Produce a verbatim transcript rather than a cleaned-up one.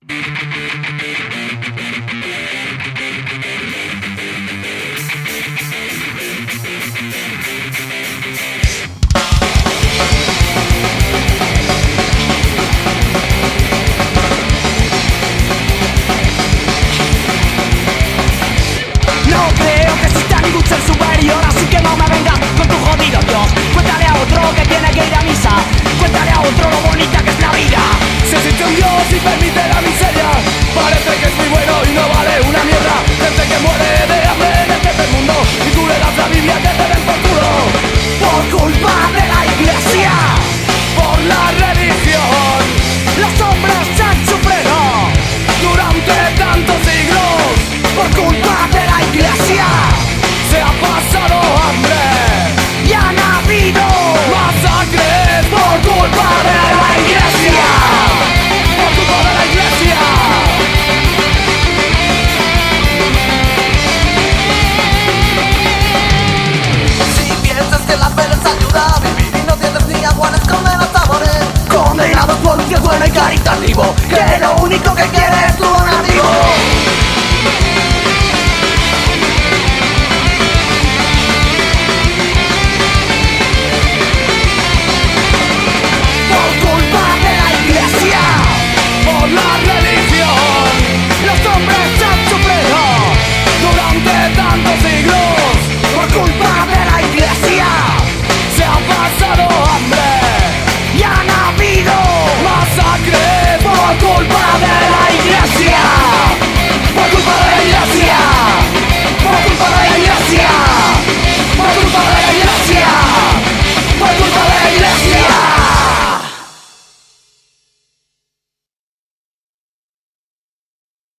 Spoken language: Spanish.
No creo que exista ningún ser superior, así que no me vengas con tu jodido Dios. Cuéntale a otro que tiene que ir a misa, cuéntale a otro lo bonita que es la vida. Si existe un Dios y permite la miseria, parece que es muy bueno y no vale una mierda. Gente que muere de hambre en el tercer mundo y tú le das la Biblia que te den por culo. Por culpa de la iglesia, Por la religión, los hombres han sufrido durante tantos siglos, por culpa de la iglesia, se ha pasado hambre y han habido masacres por culpa de la iglesia. por culpa de la iglesia. Si piensas que la fe les ayuda a vivir y no tienes ni aguanes, condenatores, Condenados por un Dios bueno y caritativo, que lo único que